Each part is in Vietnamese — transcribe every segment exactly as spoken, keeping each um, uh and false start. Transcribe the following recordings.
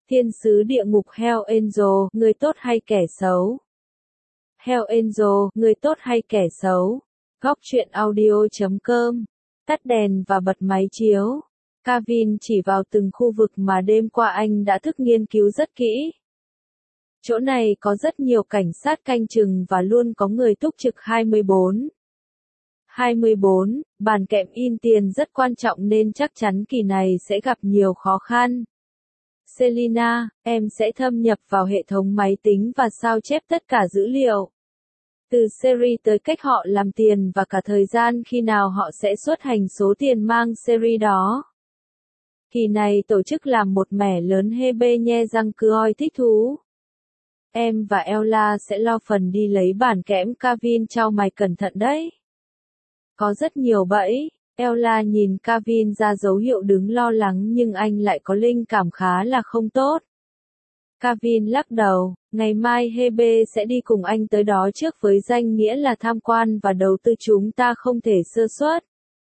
Thiên sứ địa ngục Hell Angel, người tốt hay kẻ xấu? Hell Angel, người tốt hay kẻ xấu? Góc truyện audio chấm com. Tắt đèn và bật máy chiếu. Kevin chỉ vào từng khu vực mà đêm qua anh đã thức nghiên cứu rất kỹ. Chỗ này có rất nhiều cảnh sát canh chừng và luôn có người túc trực hai mươi bốn. hai mươi bốn, bàn kẹp in tiền rất quan trọng nên chắc chắn kỳ này sẽ gặp nhiều khó khăn. Selina, em sẽ thâm nhập vào hệ thống máy tính và sao chép tất cả dữ liệu. Từ series tới cách họ làm tiền và cả thời gian khi nào họ sẽ xuất hành số tiền mang series đó. Kỳ này tổ chức làm một mẻ lớn Hebe nhe răng cứ oi thích thú. Em và Ella sẽ lo phần đi lấy bản kẽm Kevin trao mày cẩn thận đấy. Có rất nhiều bẫy. Ella nhìn Kevin ra dấu hiệu đứng lo lắng nhưng anh lại có linh cảm khá là không tốt. Kevin lắc đầu, ngày mai Hebe sẽ đi cùng anh tới đó trước với danh nghĩa là tham quan và đầu tư, chúng ta không thể sơ suất.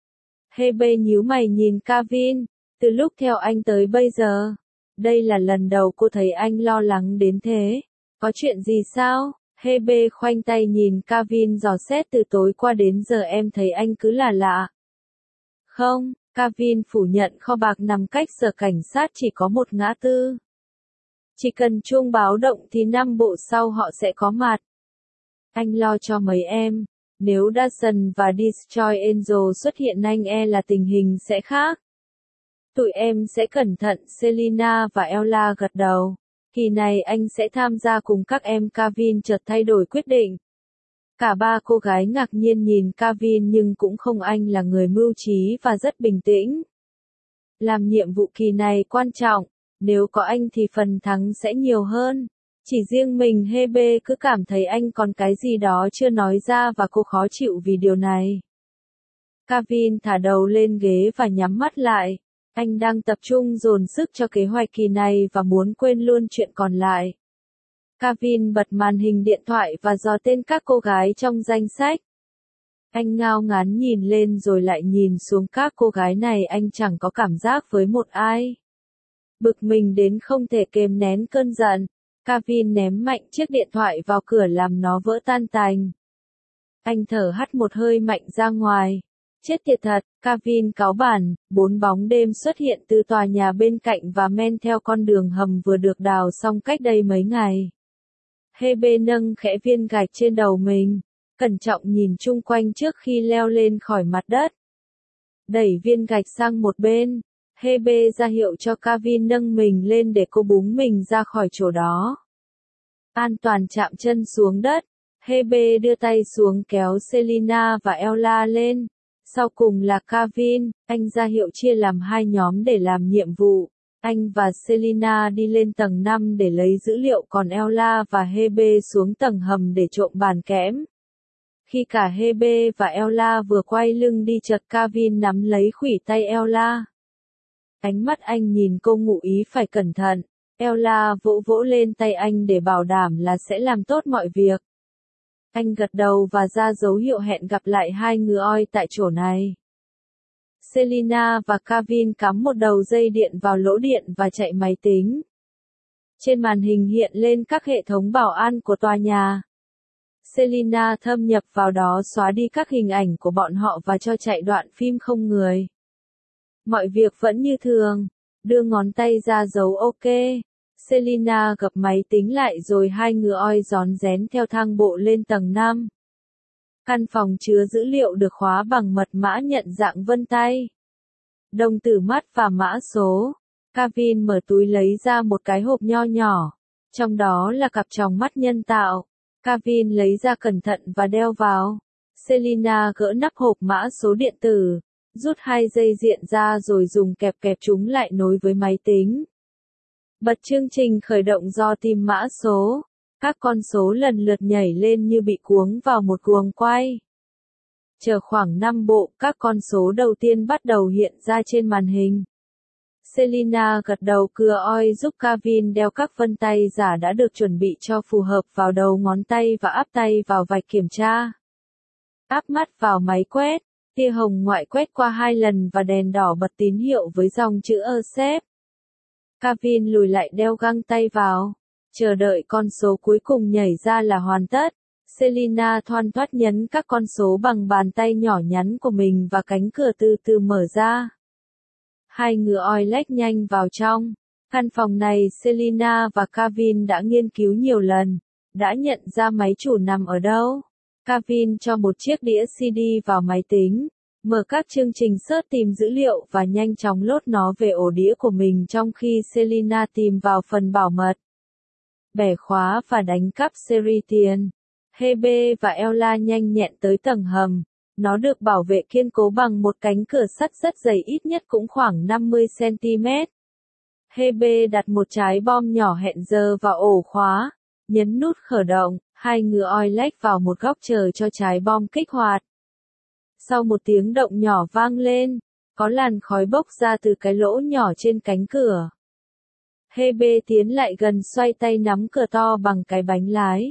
Hebe nhíu mày nhìn Kevin, từ lúc theo anh tới bây giờ. Đây là lần đầu cô thấy anh lo lắng đến thế. Có chuyện gì sao? Hebe khoanh tay nhìn Kevin dò xét, từ tối qua đến giờ em thấy anh cứ là lạ. Không, Kevin phủ nhận, kho bạc nằm cách sở cảnh sát chỉ có một ngã tư. Chỉ cần chuông báo động thì năm bộ sau họ sẽ có mặt. Anh lo cho mấy em. Nếu Dawson và Destroy Angel xuất hiện anh e là tình hình sẽ khác. Tụi em sẽ cẩn thận. Selina và Ella gật đầu. Kỳ này anh sẽ tham gia cùng các em. Kevin chợt thay đổi quyết định. Cả ba cô gái ngạc nhiên nhìn Kevin nhưng cũng không, anh là người mưu trí và rất bình tĩnh. Làm nhiệm vụ kỳ này quan trọng, nếu có anh thì phần thắng sẽ nhiều hơn. Chỉ riêng mình Hebe cứ cảm thấy anh còn cái gì đó chưa nói ra và cô khó chịu vì điều này. Kevin thả đầu lên ghế và nhắm mắt lại. Anh đang tập trung dồn sức cho kế hoạch kỳ này và muốn quên luôn chuyện còn lại. Kevin bật màn hình điện thoại và dò tên các cô gái trong danh sách. Anh ngao ngán nhìn lên rồi lại nhìn xuống các cô gái này, anh chẳng có cảm giác với một ai. Bực mình đến không thể kềm nén cơn giận. Kevin ném mạnh chiếc điện thoại vào cửa làm nó vỡ tan tành. Anh thở hắt một hơi mạnh ra ngoài. Chết tiệt thật, Kevin cáu bản. Bốn bóng đêm xuất hiện từ tòa nhà bên cạnh và men theo con đường hầm vừa được đào xong cách đây mấy ngày. Hebe nâng khẽ viên gạch trên đầu mình, cẩn trọng nhìn chung quanh trước khi leo lên khỏi mặt đất. Đẩy viên gạch sang một bên, Hebe ra hiệu cho Kevin nâng mình lên để cô búng mình ra khỏi chỗ đó. An toàn chạm chân xuống đất, Hebe đưa tay xuống kéo Selina và Ella lên. Sau cùng là Kevin, anh ra hiệu chia làm hai nhóm để làm nhiệm vụ. Anh và Selina đi lên tầng năm để lấy dữ liệu, còn Ella và Hebe xuống tầng hầm để trộm bàn kẽm. Khi cả Hebe và Ella vừa quay lưng đi chợt Kevin nắm lấy khuỷu tay Ella. Ánh mắt anh nhìn cô ngụ ý phải cẩn thận. Ella vỗ vỗ lên tay anh để bảo đảm là sẽ làm tốt mọi việc. Anh gật đầu và ra dấu hiệu hẹn gặp lại hai ngựa oi tại chỗ này. Selina và Kevin cắm một đầu dây điện vào lỗ điện và chạy máy tính. Trên màn hình hiện lên các hệ thống bảo an của tòa nhà. Selina thâm nhập vào đó, xóa đi các hình ảnh của bọn họ và cho chạy đoạn phim không người. Mọi việc vẫn như thường. Đưa ngón tay ra dấu OK. Selina gập máy tính lại rồi hai ngựa oi rón rén theo thang bộ lên tầng năm. Căn phòng chứa dữ liệu được khóa bằng mật mã nhận dạng vân tay, đồng tử mắt và mã số. Kevin mở túi lấy ra một cái hộp nho nhỏ. Trong đó là cặp tròng mắt nhân tạo. Kevin lấy ra cẩn thận và đeo vào. Selina gỡ nắp hộp mã số điện tử, rút hai dây diện ra rồi dùng kẹp kẹp chúng lại nối với máy tính. Bật chương trình khởi động do tìm mã số. Các con số lần lượt nhảy lên như bị cuống vào một guồng quay. Chờ khoảng năm bộ, các con số đầu tiên bắt đầu hiện ra trên màn hình. Selina gật đầu cưa oi giúp Kevin đeo các vân tay giả đã được chuẩn bị cho phù hợp vào đầu ngón tay và áp tay vào vạch kiểm tra. Áp mắt vào máy quét, tia hồng ngoại quét qua hai lần và đèn đỏ bật tín hiệu với dòng chữ Accept. Kevin lùi lại đeo găng tay vào. Chờ đợi con số cuối cùng nhảy ra là hoàn tất. Selina thoăn thoắt nhấn các con số bằng bàn tay nhỏ nhắn của mình và cánh cửa từ từ mở ra. Hai ngựa oi lách nhanh vào trong. Căn phòng này Selina và Kevin đã nghiên cứu nhiều lần, đã nhận ra máy chủ nằm ở đâu. Kevin cho một chiếc đĩa xê đê vào máy tính, mở các chương trình search tìm dữ liệu và nhanh chóng load nó về ổ đĩa của mình trong khi Selina tìm vào phần bảo mật. Bẻ khóa và đánh cắp series tiền. Hebe và Ella nhanh nhẹn tới tầng hầm. Nó được bảo vệ kiên cố bằng một cánh cửa sắt rất dày, ít nhất cũng khoảng năm mươi xăng-ti-mét. Hebe đặt một trái bom nhỏ hẹn giờ vào ổ khóa, nhấn nút khởi động, hai ngựa oi lách vào một góc chờ cho trái bom kích hoạt. Sau một tiếng động nhỏ vang lên, có làn khói bốc ra từ cái lỗ nhỏ trên cánh cửa. Hebe tiến lại gần, xoay tay nắm cửa to bằng cái bánh lái.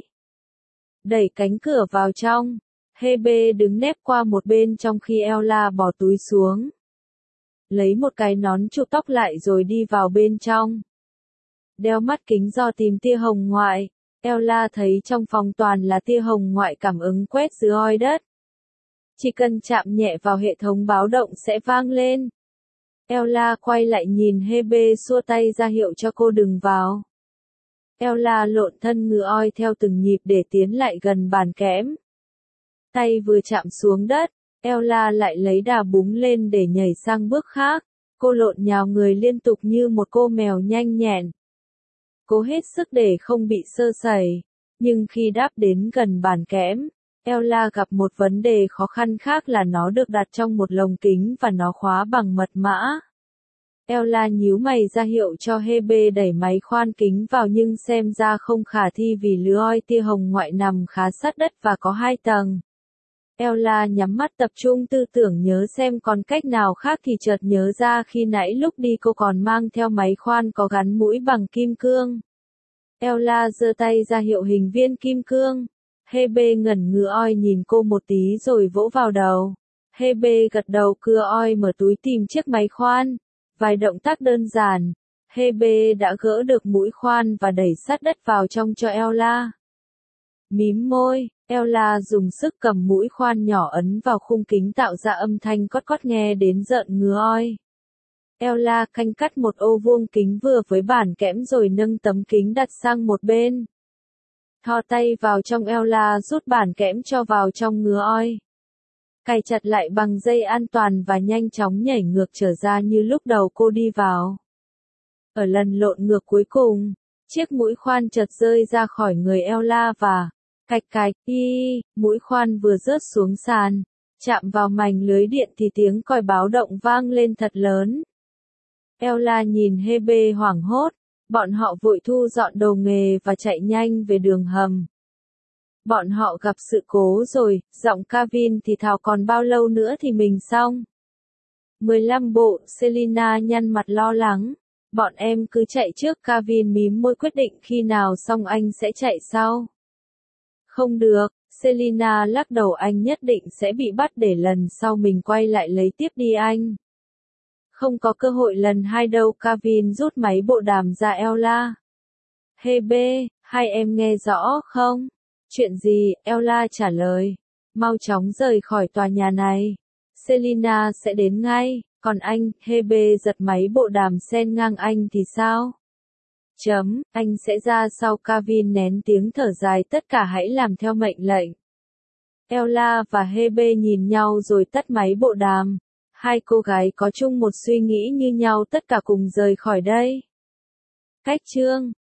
Đẩy cánh cửa vào trong. Hebe đứng nép qua một bên trong khi Ella bỏ túi xuống. Lấy một cái nón chụp tóc lại rồi đi vào bên trong. Đeo mắt kính do tìm tia hồng ngoại. Ella thấy trong phòng toàn là tia hồng ngoại cảm ứng quét dưới oi đất. Chỉ cần chạm nhẹ vào hệ thống báo động sẽ vang lên. Ella quay lại nhìn Hebe xua tay ra hiệu cho cô đừng vào. Ella lộn thân ngựa oi theo từng nhịp để tiến lại gần bàn kẽm. Tay vừa chạm xuống đất, Ella lại lấy đà búng lên để nhảy sang bước khác. Cô lộn nhào người liên tục như một cô mèo nhanh nhẹn. Cố hết sức để không bị sơ sẩy. Nhưng khi đáp đến gần bàn kẽm, Ella gặp một vấn đề khó khăn khác là nó được đặt trong một lồng kính và nó khóa bằng mật mã. Ella nhíu mày ra hiệu cho Hebe đẩy máy khoan kính vào nhưng xem ra không khả thi vì lưới oi tia hồng ngoại nằm khá sát đất và có hai tầng. Ella nhắm mắt tập trung tư tưởng nhớ xem còn cách nào khác thì chợt nhớ ra khi nãy lúc đi cô còn mang theo máy khoan có gắn mũi bằng kim cương. Ella giơ tay ra hiệu hình viên kim cương. Hebe ngẩn ngửa oi nhìn cô một tí rồi vỗ vào đầu. Hebe gật đầu cưa oi mở túi tìm chiếc máy khoan. Vài động tác đơn giản, Hebe đã gỡ được mũi khoan và đẩy sát đất vào trong cho Ella. Mím môi, Ella dùng sức cầm mũi khoan nhỏ ấn vào khung kính tạo ra âm thanh cót cót nghe đến rợn ngứa oi. Ella canh cắt một ô vuông kính vừa với bản kẽm rồi nâng tấm kính đặt sang một bên. Thò tay vào trong Ella rút bản kẽm cho vào trong ngứa oi. Cài chặt lại bằng dây an toàn và nhanh chóng nhảy ngược trở ra như lúc đầu cô đi vào. Ở lần lộn ngược cuối cùng, chiếc mũi khoan chợt rơi ra khỏi người Ella và cạch cạch y, mũi khoan vừa rớt xuống sàn, chạm vào mảnh lưới điện thì tiếng còi báo động vang lên thật lớn. Ella nhìn Hebe hoảng hốt, bọn họ vội thu dọn đồ nghề và chạy nhanh về đường hầm. Bọn họ gặp sự cố rồi, giọng Kevin thì thào còn bao lâu nữa thì mình xong. mười lăm bộ, Selina nhăn mặt lo lắng. Bọn em cứ chạy trước, Kevin mím môi quyết định khi nào xong anh sẽ chạy sau. Không được, Selina lắc đầu, anh nhất định sẽ bị bắt để lần sau mình quay lại lấy tiếp đi anh. Không có cơ hội lần hai đâu, Kevin rút máy bộ đàm ra Ella. Hebe, hai em nghe rõ không? Chuyện gì? Ella trả lời. Mau chóng rời khỏi tòa nhà này. Selina sẽ đến ngay, còn anh, Hebe giật máy bộ đàm xen ngang anh thì sao? Chấm, anh sẽ ra sau, Kevin nén tiếng thở dài, tất cả hãy làm theo mệnh lệnh. Ella và Hebe nhìn nhau rồi tắt máy bộ đàm. Hai cô gái có chung một suy nghĩ như nhau, tất cả cùng rời khỏi đây. Cách chương